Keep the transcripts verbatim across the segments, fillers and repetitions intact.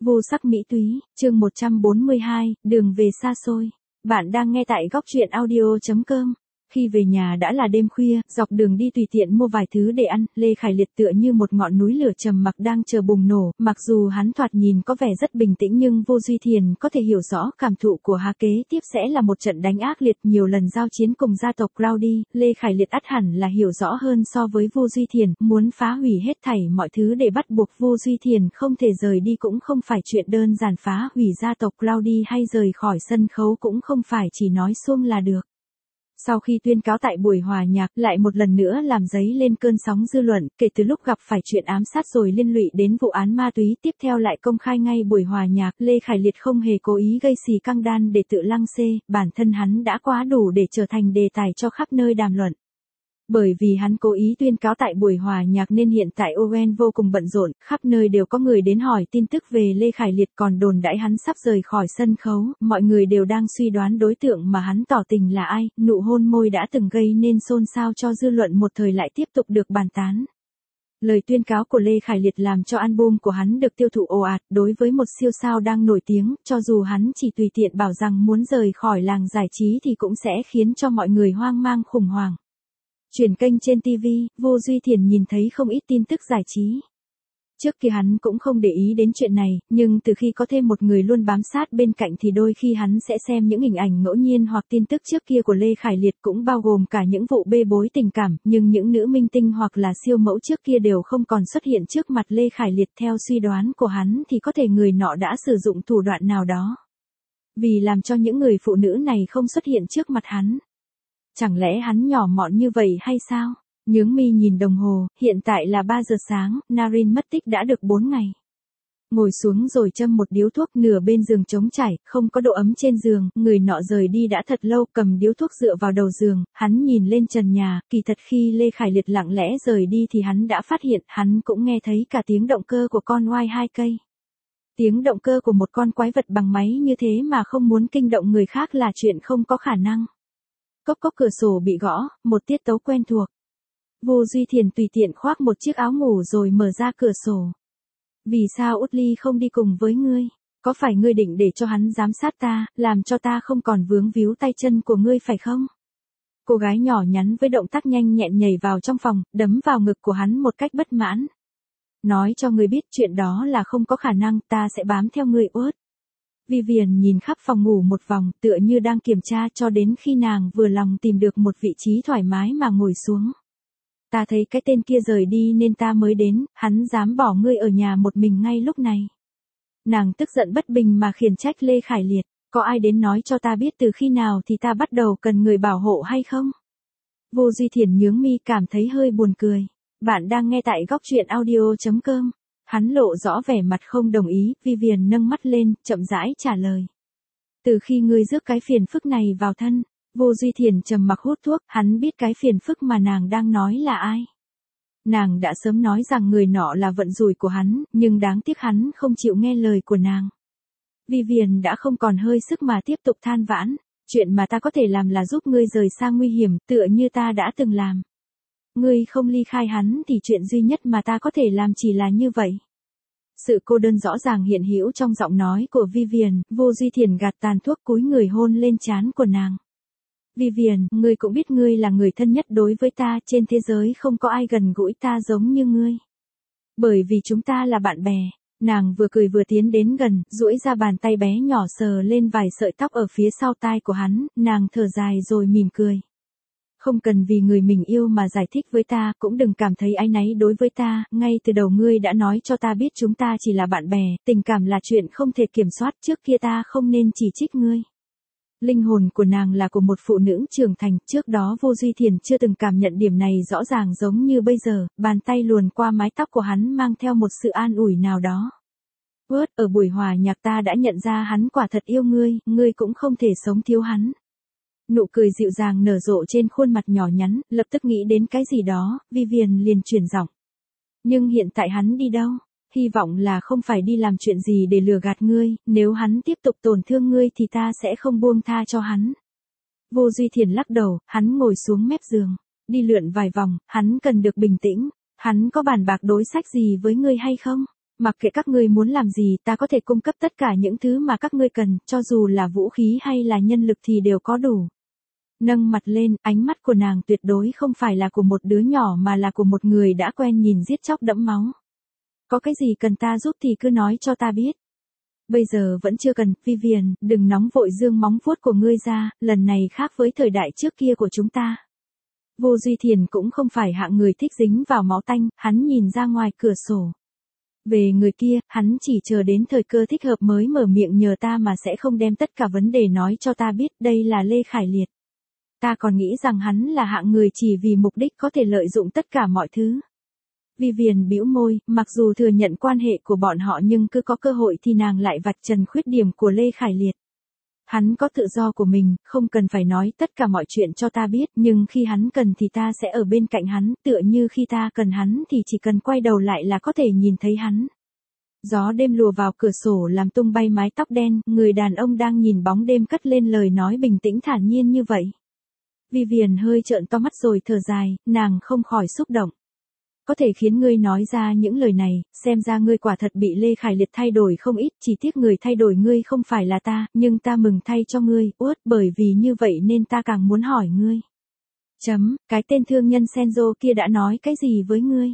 Vô sắc mỹ túy, chương một trăm bốn mươi hai, đường về xa xôi. Bạn đang nghe tại góc truyện audio chấm com. Khi về nhà đã là đêm khuya, dọc đường đi tùy tiện mua vài thứ để ăn, Lê Khải Liệt tựa như một ngọn núi lửa trầm mặc đang chờ bùng nổ, mặc dù hắn thoạt nhìn có vẻ rất bình tĩnh nhưng Vô Duy Thiền có thể hiểu rõ cảm thụ của hắn kế tiếp sẽ là một trận đánh ác liệt nhiều lần giao chiến cùng gia tộc Claudi, Lê Khải Liệt ắt hẳn là hiểu rõ hơn so với Vô Duy Thiền, muốn phá hủy hết thảy mọi thứ để bắt buộc Vô Duy Thiền không thể rời đi cũng không phải chuyện đơn giản, phá hủy gia tộc Claudi hay rời khỏi sân khấu cũng không phải chỉ nói suông là được. Sau khi tuyên cáo tại buổi hòa nhạc, lại một lần nữa làm dấy lên cơn sóng dư luận, kể từ lúc gặp phải chuyện ám sát rồi liên lụy đến vụ án ma túy, tiếp theo lại công khai ngay buổi hòa nhạc, Lê Khải Liệt không hề cố ý gây xì căng đan để tự lăng xê, bản thân hắn đã quá đủ để trở thành đề tài cho khắp nơi đàm luận. Bởi vì hắn cố ý tuyên cáo tại buổi hòa nhạc nên hiện tại Owen vô cùng bận rộn, khắp nơi đều có người đến hỏi tin tức về Lê Khải Liệt, còn đồn đãi hắn sắp rời khỏi sân khấu, mọi người đều đang suy đoán đối tượng mà hắn tỏ tình là ai, nụ hôn môi đã từng gây nên xôn xao cho dư luận một thời lại tiếp tục được bàn tán. Lời tuyên cáo của Lê Khải Liệt làm cho album của hắn được tiêu thụ ồ ạt, đối với một siêu sao đang nổi tiếng, cho dù hắn chỉ tùy tiện bảo rằng muốn rời khỏi làng giải trí thì cũng sẽ khiến cho mọi người hoang mang khủng hoảng. Chuyển kênh trên ti vi, Vô Duy Thiền nhìn thấy không ít tin tức giải trí. Trước kia hắn cũng không để ý đến chuyện này, nhưng từ khi có thêm một người luôn bám sát bên cạnh thì đôi khi hắn sẽ xem những hình ảnh ngẫu nhiên hoặc tin tức trước kia của Lê Khải Liệt, cũng bao gồm cả những vụ bê bối tình cảm, nhưng những nữ minh tinh hoặc là siêu mẫu trước kia đều không còn xuất hiện trước mặt Lê Khải Liệt. Theo suy đoán của hắn thì có thể người nọ đã sử dụng thủ đoạn nào đó, vì làm cho những người phụ nữ này không xuất hiện trước mặt hắn. Chẳng lẽ hắn nhỏ mọn như vậy hay sao? Nhướng mi nhìn đồng hồ, hiện tại là ba giờ sáng, Naren mất tích đã được bốn ngày. Ngồi xuống rồi châm một điếu thuốc, nửa bên giường trống trải, không có độ ấm trên giường, người nọ rời đi đã thật lâu, cầm điếu thuốc dựa vào đầu giường, hắn nhìn lên trần nhà, kỳ thật khi Lê Khải Liệt lặng lẽ rời đi thì hắn đã phát hiện, hắn cũng nghe thấy cả tiếng động cơ của con oai hai cây. Tiếng động cơ của một con quái vật bằng máy như thế mà không muốn kinh động người khác là chuyện không có khả năng. Cốc cốc, cửa sổ bị gõ, một tiết tấu quen thuộc. Vô Duy Thiền tùy tiện khoác một chiếc áo ngủ rồi mở ra cửa sổ. Vì sao Út Ly không đi cùng với ngươi? Có phải ngươi định để cho hắn giám sát ta, làm cho ta không còn vướng víu tay chân của ngươi phải không? Cô gái nhỏ nhắn với động tác nhanh nhẹn nhảy vào trong phòng, đấm vào ngực của hắn một cách bất mãn. Nói cho ngươi biết chuyện đó là không có khả năng, ta sẽ bám theo ngươi Út. Vivian nhìn khắp phòng ngủ một vòng, tựa như đang kiểm tra, cho đến khi nàng vừa lòng tìm được một vị trí thoải mái mà ngồi xuống. Ta thấy cái tên kia rời đi nên ta mới đến, hắn dám bỏ ngươi ở nhà một mình ngay lúc này. Nàng tức giận bất bình mà khiển trách Lê Khải Liệt, có ai đến nói cho ta biết từ khi nào thì ta bắt đầu cần người bảo hộ hay không? Vô Duy Thiền nhướng mi cảm thấy hơi buồn cười. Bạn đang nghe tại góc truyện audio chấm com. Hắn lộ rõ vẻ mặt không đồng ý, Vivian nâng mắt lên, chậm rãi trả lời. Từ khi ngươi rước cái phiền phức này vào thân, Vô Duy Thiền trầm mặc hút thuốc, hắn biết cái phiền phức mà nàng đang nói là ai. Nàng đã sớm nói rằng người nọ là vận rủi của hắn, nhưng đáng tiếc hắn không chịu nghe lời của nàng. Vivian đã không còn hơi sức mà tiếp tục than vãn, chuyện mà ta có thể làm là giúp ngươi rời xa nguy hiểm, tựa như ta đã từng làm. Ngươi không ly khai hắn thì chuyện duy nhất mà ta có thể làm chỉ là như vậy. Sự cô đơn rõ ràng hiện hữu trong giọng nói của Vivian, Vô Duy Thiền gạt tàn thuốc cúi người hôn lên trán của nàng. Vivian, ngươi cũng biết ngươi là người thân nhất đối với ta, trên thế giới không có ai gần gũi ta giống như ngươi. Bởi vì chúng ta là bạn bè. Nàng vừa cười vừa tiến đến gần, duỗi ra bàn tay bé nhỏ sờ lên vài sợi tóc ở phía sau tai của hắn, nàng thở dài rồi mỉm cười. Không cần vì người mình yêu mà giải thích với ta, cũng đừng cảm thấy áy náy đối với ta, ngay từ đầu ngươi đã nói cho ta biết chúng ta chỉ là bạn bè, tình cảm là chuyện không thể kiểm soát, trước kia ta không nên chỉ trích ngươi. Linh hồn của nàng là của một phụ nữ trưởng thành, trước đó Vô Duy Thiền chưa từng cảm nhận điểm này rõ ràng giống như bây giờ, bàn tay luồn qua mái tóc của hắn mang theo một sự an ủi nào đó. Út, ở buổi hòa nhạc ta đã nhận ra hắn quả thật yêu ngươi, ngươi cũng không thể sống thiếu hắn. Nụ cười dịu dàng nở rộ trên khuôn mặt nhỏ nhắn, lập tức nghĩ đến cái gì đó, Vivian liền chuyển giọng. Nhưng hiện tại hắn đi đâu? Hy vọng là không phải đi làm chuyện gì để lừa gạt ngươi, nếu hắn tiếp tục tổn thương ngươi thì ta sẽ không buông tha cho hắn. Vô Duy Thiền lắc đầu, hắn ngồi xuống mép giường, đi lượn vài vòng, hắn cần được bình tĩnh, hắn có bàn bạc đối sách gì với ngươi hay không? Mặc kệ các ngươi muốn làm gì, ta có thể cung cấp tất cả những thứ mà các ngươi cần, cho dù là vũ khí hay là nhân lực thì đều có đủ. Nâng mặt lên, ánh mắt của nàng tuyệt đối không phải là của một đứa nhỏ mà là của một người đã quen nhìn giết chóc đẫm máu. Có cái gì cần ta giúp thì cứ nói cho ta biết. Bây giờ vẫn chưa cần, Vivian, đừng nóng vội dương móng vuốt của ngươi ra, lần này khác với thời đại trước kia của chúng ta. Vô Duy Thiền cũng không phải hạng người thích dính vào máu tanh, hắn nhìn ra ngoài cửa sổ. Về người kia, hắn chỉ chờ đến thời cơ thích hợp mới mở miệng nhờ ta mà sẽ không đem tất cả vấn đề nói cho ta biết, đây là Lê Khải Liệt. Ta còn nghĩ rằng hắn là hạng người chỉ vì mục đích có thể lợi dụng tất cả mọi thứ. Vivian bĩu môi, mặc dù thừa nhận quan hệ của bọn họ nhưng cứ có cơ hội thì nàng lại vạch trần khuyết điểm của Lê Khải Liệt. Hắn có tự do của mình, không cần phải nói tất cả mọi chuyện cho ta biết, nhưng khi hắn cần thì ta sẽ ở bên cạnh hắn, tựa như khi ta cần hắn thì chỉ cần quay đầu lại là có thể nhìn thấy hắn. Gió đêm lùa vào cửa sổ làm tung bay mái tóc đen, người đàn ông đang nhìn bóng đêm cất lên lời nói bình tĩnh thản nhiên như vậy. Vivian hơi trợn to mắt rồi thở dài, nàng không khỏi xúc động. Có thể khiến ngươi nói ra những lời này, xem ra ngươi quả thật bị Lê Khải Liệt thay đổi không ít, chỉ tiếc người thay đổi ngươi không phải là ta, nhưng ta mừng thay cho ngươi, uất, bởi vì như vậy nên ta càng muốn hỏi ngươi. Chấm, cái tên thương nhân Senzo kia đã nói cái gì với ngươi?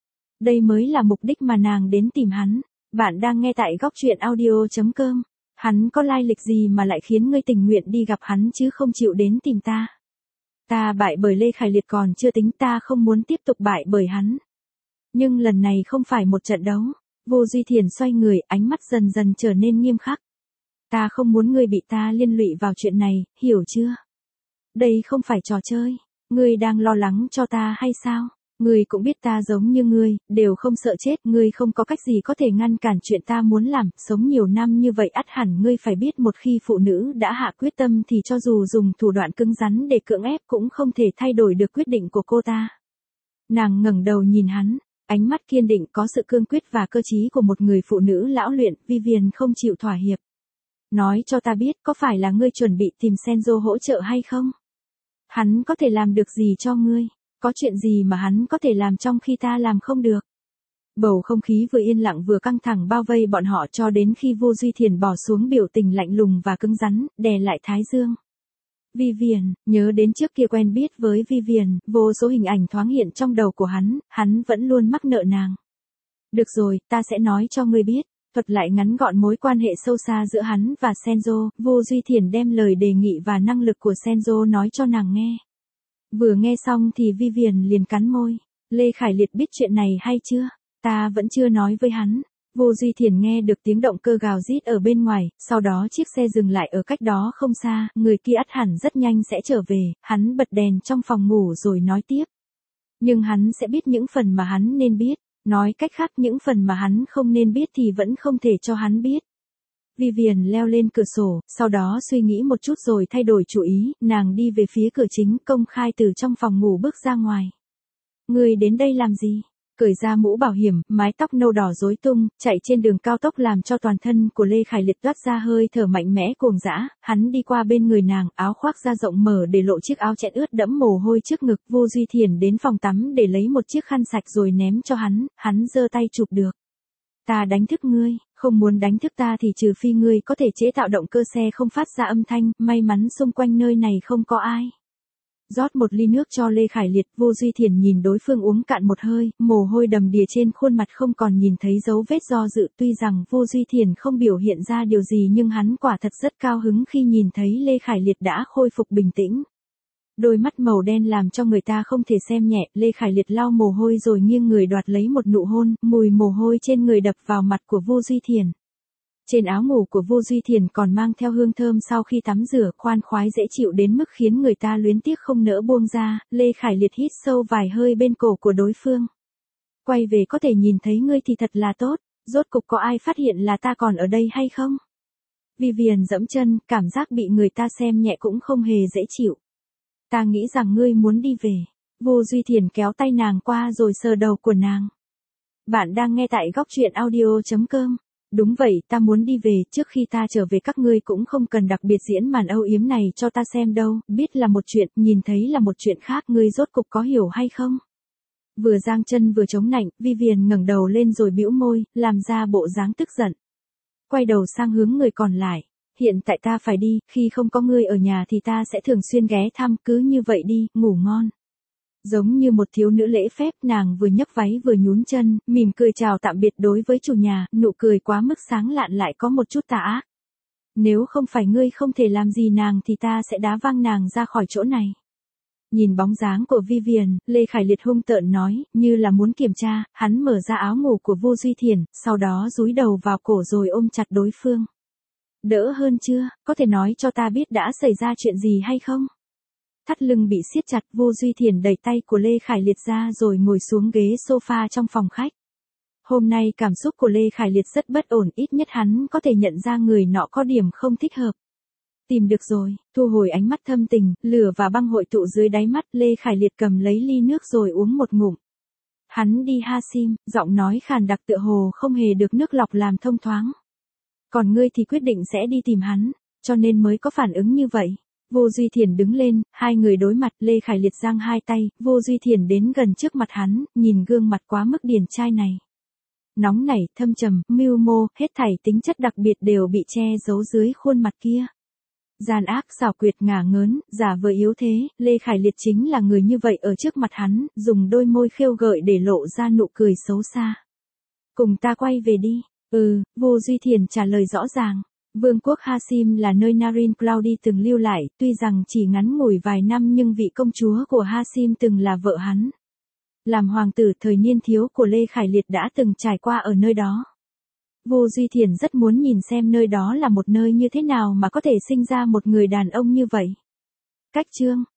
Đây mới là mục đích mà nàng đến tìm hắn. Bạn đang nghe tại góc truyện audio chấm com. Hắn có lai lịch gì mà lại khiến ngươi tình nguyện đi gặp hắn chứ không chịu đến tìm ta? Ta bại bởi Lê Khải Liệt còn chưa tính, ta không muốn tiếp tục bại bởi hắn. Nhưng lần này không phải một trận đấu. Vô Duy Thiền xoay người, ánh mắt dần dần trở nên nghiêm khắc. Ta không muốn ngươi bị ta liên lụy vào chuyện này, hiểu chưa? Đây không phải trò chơi. Ngươi đang lo lắng cho ta hay sao? Ngươi cũng biết ta giống như ngươi, đều không sợ chết, ngươi không có cách gì có thể ngăn cản chuyện ta muốn làm, sống nhiều năm như vậy ắt hẳn ngươi phải biết một khi phụ nữ đã hạ quyết tâm thì cho dù dùng thủ đoạn cứng rắn để cưỡng ép cũng không thể thay đổi được quyết định của cô ta. Nàng ngẩng đầu nhìn hắn, ánh mắt kiên định có sự cương quyết và cơ trí của một người phụ nữ lão luyện, Vivian không chịu thỏa hiệp. Nói cho ta biết có phải là ngươi chuẩn bị tìm Senzo hỗ trợ hay không? Hắn có thể làm được gì cho ngươi? Có chuyện gì mà hắn có thể làm trong khi ta làm không được? Bầu không khí vừa yên lặng vừa căng thẳng bao vây bọn họ cho đến khi Vô Duy Thiền bỏ xuống biểu tình lạnh lùng và cứng rắn, đè lại thái dương. Vivian, nhớ đến trước kia quen biết với Vivian, vô số hình ảnh thoáng hiện trong đầu của hắn, hắn vẫn luôn mắc nợ nàng. Được rồi, ta sẽ nói cho ngươi biết. Thuật lại ngắn gọn mối quan hệ sâu xa giữa hắn và Senzo, Vô Duy Thiền đem lời đề nghị và năng lực của Senzo nói cho nàng nghe. Vừa nghe xong thì Vivian liền cắn môi. Lê Khải Liệt biết chuyện này hay chưa? Ta vẫn chưa nói với hắn. Vô Duy Thiền nghe được tiếng động cơ gào rít ở bên ngoài, sau đó chiếc xe dừng lại ở cách đó không xa, người kia ắt hẳn rất nhanh sẽ trở về, hắn bật đèn trong phòng ngủ rồi nói tiếp. Nhưng hắn sẽ biết những phần mà hắn nên biết, nói cách khác những phần mà hắn không nên biết thì vẫn không thể cho hắn biết. Vivian leo lên cửa sổ, sau đó suy nghĩ một chút rồi thay đổi chủ ý, nàng đi về phía cửa chính công khai từ trong phòng ngủ bước ra ngoài. Ngươi đến đây làm gì? Cởi ra mũ bảo hiểm, mái tóc nâu đỏ rối tung, chạy trên đường cao tốc làm cho toàn thân của Lê Khải Liệt toát ra hơi thở mạnh mẽ cuồng dã, hắn đi qua bên người nàng, áo khoác da rộng mở để lộ chiếc áo chẽn ướt đẫm mồ hôi trước ngực. Vô Duy Thiền đến phòng tắm để lấy một chiếc khăn sạch rồi ném cho hắn, hắn giơ tay chụp được. Ta đánh thức ngươi, không muốn đánh thức ta thì trừ phi ngươi có thể chế tạo động cơ xe không phát ra âm thanh, may mắn xung quanh nơi này không có ai. Rót một ly nước cho Lê Khải Liệt, Vô Duy Thiền nhìn đối phương uống cạn một hơi, mồ hôi đầm đìa trên khuôn mặt không còn nhìn thấy dấu vết do dự, tuy rằng Vô Duy Thiền không biểu hiện ra điều gì nhưng hắn quả thật rất cao hứng khi nhìn thấy Lê Khải Liệt đã khôi phục bình tĩnh. Đôi mắt màu đen làm cho người ta không thể xem nhẹ, Lê Khải Liệt lau mồ hôi rồi nghiêng người đoạt lấy một nụ hôn, mùi mồ hôi trên người đập vào mặt của Vô Duy Thiền. Trên áo ngủ của Vô Duy Thiền còn mang theo hương thơm sau khi tắm rửa, khoan khoái dễ chịu đến mức khiến người ta luyến tiếc không nỡ buông ra. Lê Khải Liệt hít sâu vài hơi bên cổ của đối phương. Quay về có thể nhìn thấy ngươi thì thật là tốt, rốt cục có ai phát hiện là ta còn ở đây hay không? Vivian dẫm chân, cảm giác bị người ta xem nhẹ cũng không hề dễ chịu. Ta nghĩ rằng ngươi muốn đi về. Vô Duy Thiền kéo tay nàng qua rồi sờ đầu của nàng. Bạn đang nghe tại góc truyện audio chấm com. Đúng vậy, ta muốn đi về, trước khi ta trở về các ngươi cũng không cần đặc biệt diễn màn âu yếm này cho ta xem đâu, biết là một chuyện, nhìn thấy là một chuyện khác, ngươi rốt cục có hiểu hay không? Vừa giang chân vừa chống nạnh, Vivian ngẩng đầu lên rồi bĩu môi, làm ra bộ dáng tức giận. Quay đầu sang hướng người còn lại. Hiện tại ta phải đi, khi không có ngươi ở nhà thì ta sẽ thường xuyên ghé thăm, cứ như vậy đi, ngủ ngon. Giống như một thiếu nữ lễ phép, nàng vừa nhấc váy vừa nhún chân, mỉm cười chào tạm biệt đối với chủ nhà, nụ cười quá mức sáng lạn lại có một chút tà ác. Nếu không phải ngươi không thể làm gì nàng thì ta sẽ đá văng nàng ra khỏi chỗ này. Nhìn bóng dáng của Vivian, Lê Khải Liệt hung tợn nói, như là muốn kiểm tra, hắn mở ra áo ngủ của Vô Duy Thiển, sau đó dúi đầu vào cổ rồi ôm chặt đối phương. Đỡ hơn chưa, có thể nói cho ta biết đã xảy ra chuyện gì hay không? Thắt lưng bị siết chặt, Vô Duy Thiển đẩy tay của Lê Khải Liệt ra rồi ngồi xuống ghế sofa trong phòng khách. Hôm nay cảm xúc của Lê Khải Liệt rất bất ổn, ít nhất hắn có thể nhận ra người nọ có điểm không thích hợp. Tìm được rồi, thu hồi ánh mắt thâm tình, lửa và băng hội tụ dưới đáy mắt, Lê Khải Liệt cầm lấy ly nước rồi uống một ngụm. Hắn đi Hasim, giọng nói khàn đặc tựa hồ không hề được nước lọc làm thông thoáng. Còn ngươi thì quyết định sẽ đi tìm hắn, cho nên mới có phản ứng như vậy. Vô Duy Thiển đứng lên, hai người đối mặt, Lê Khải Liệt giang hai tay, Vô Duy Thiển đến gần trước mặt hắn, nhìn gương mặt quá mức điển trai này. Nóng nảy, thâm trầm, mưu mô, hết thảy tính chất đặc biệt đều bị che giấu dưới khuôn mặt kia. Gian ác, xảo quyệt, ngả ngớn, giả vờ yếu thế, Lê Khải Liệt chính là người như vậy ở trước mặt hắn, dùng đôi môi khêu gợi để lộ ra nụ cười xấu xa. Cùng ta quay về đi. Ừ, Vô Duy Thiển trả lời rõ ràng. Vương quốc Hasim là nơi Narin Claudi từng lưu lại, tuy rằng chỉ ngắn ngủi vài năm nhưng vị công chúa của Hasim từng là vợ hắn. Làm hoàng tử thời niên thiếu của Lê Khải Liệt đã từng trải qua ở nơi đó. Vô Duy Thiển rất muốn nhìn xem nơi đó là một nơi như thế nào mà có thể sinh ra một người đàn ông như vậy. Cách chương